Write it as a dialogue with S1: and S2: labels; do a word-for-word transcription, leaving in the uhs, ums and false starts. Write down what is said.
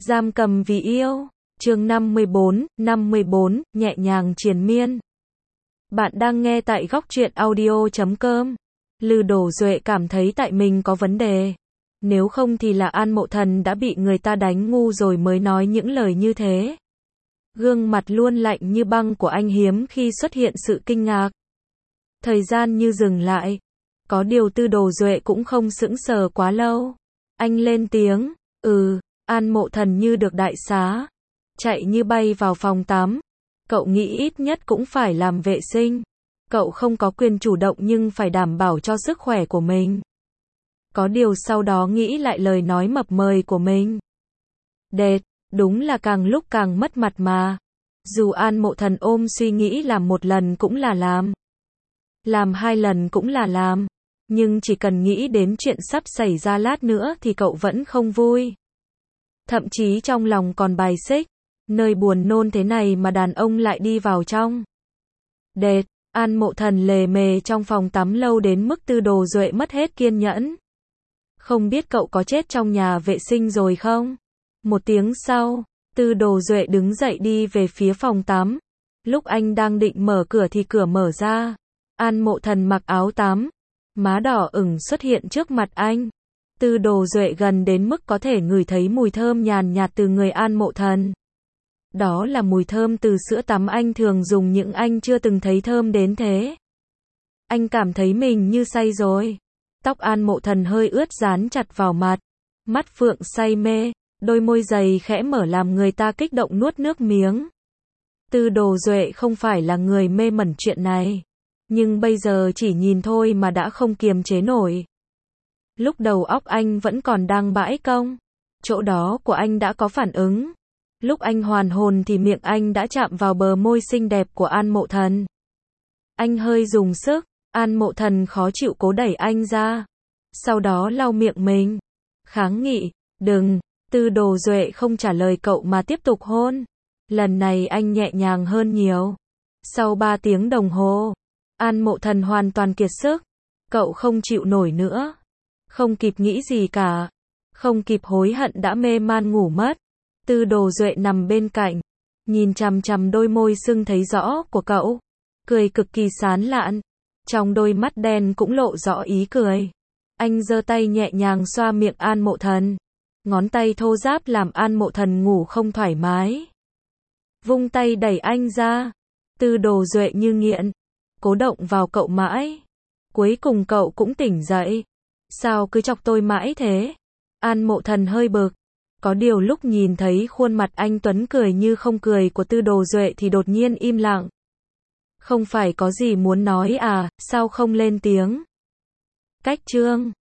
S1: Giam cầm vì yêu. Chương năm mươi bốn, năm mươi bốn, nhẹ nhàng triền miên. Bạn đang nghe tại góc truyện audio chấm com. Lư Đồ Duệ cảm thấy tại mình có vấn đề. Nếu không thì là An Mộ Thần đã bị người ta đánh ngu rồi mới nói những lời như thế. Gương mặt luôn lạnh như băng của anh hiếm khi xuất hiện sự kinh ngạc. Thời gian như dừng lại. Có điều Tư Đồ Duệ cũng không sững sờ quá lâu. Anh lên tiếng, ừ, An Mộ Thần như được đại xá. Chạy như bay vào phòng tắm. Cậu nghĩ ít nhất cũng phải làm vệ sinh. Cậu không có quyền chủ động nhưng phải đảm bảo cho sức khỏe của mình. Có điều sau đó nghĩ lại lời nói mập mời của mình. Đệt, đúng là càng lúc càng mất mặt mà. Dù An Mộ Thần ôm suy nghĩ làm một lần cũng là làm. Làm hai lần cũng là làm. Nhưng chỉ cần nghĩ đến chuyện sắp xảy ra lát nữa thì cậu vẫn không vui. Thậm chí trong lòng còn bài xích. Nơi buồn nôn thế này mà đàn ông lại đi vào trong. Đệt, An Mộ Thần lề mề trong phòng tắm lâu đến mức Tư Đồ Duệ mất hết kiên nhẫn. Không biết cậu có chết trong nhà vệ sinh rồi không? Một tiếng sau, Tư Đồ Duệ đứng dậy đi về phía phòng tắm. Lúc anh đang định mở cửa thì cửa mở ra. An Mộ Thần mặc áo tắm. Má đỏ ửng xuất hiện trước mặt anh. Tư Đồ Duệ gần đến mức có thể ngửi thấy mùi thơm nhàn nhạt từ người An Mộ Thần. Đó là mùi thơm từ sữa tắm anh thường dùng nhưng anh chưa từng thấy thơm đến thế. Anh cảm thấy mình như say rồi. Tóc An Mộ Thần hơi ướt dán chặt vào mặt. Mắt phượng say mê, đôi môi dày khẽ mở làm người ta kích động nuốt nước miếng. Tư Đồ Duệ không phải là người mê mẩn chuyện này. Nhưng bây giờ chỉ nhìn thôi mà đã không kiềm chế nổi. Lúc đầu óc anh vẫn còn đang bãi công. Chỗ đó của anh đã có phản ứng. Lúc anh hoàn hồn thì miệng anh đã chạm vào bờ môi xinh đẹp của An Mộ Thần. Anh hơi dùng sức, An Mộ Thần khó chịu cố đẩy anh ra. Sau đó lau miệng mình. Kháng nghị, đừng, Tư Đồ Duệ không trả lời cậu mà tiếp tục hôn. Lần này anh nhẹ nhàng hơn nhiều. Sau ba tiếng đồng hồ, An Mộ Thần hoàn toàn kiệt sức. Cậu không chịu nổi nữa. Không kịp nghĩ gì cả. Không kịp hối hận đã mê man ngủ mất. Tư Đồ Duệ nằm bên cạnh, nhìn chằm chằm đôi môi sưng thấy rõ của cậu, cười cực kỳ sán lạn, trong đôi mắt đen cũng lộ rõ ý cười. Anh giơ tay nhẹ nhàng xoa miệng An Mộ Thần, ngón tay thô ráp làm An Mộ Thần ngủ không thoải mái. Vung tay đẩy anh ra, Tư Đồ Duệ như nghiện, cố động vào cậu mãi. Cuối cùng cậu cũng tỉnh dậy. Sao cứ chọc tôi mãi thế? An Mộ Thần hơi bực. Có điều lúc nhìn thấy khuôn mặt anh Tuấn cười như không cười của Tư Đồ Duệ thì đột nhiên im lặng. Không phải có gì muốn nói à, sao không lên tiếng? Cách chương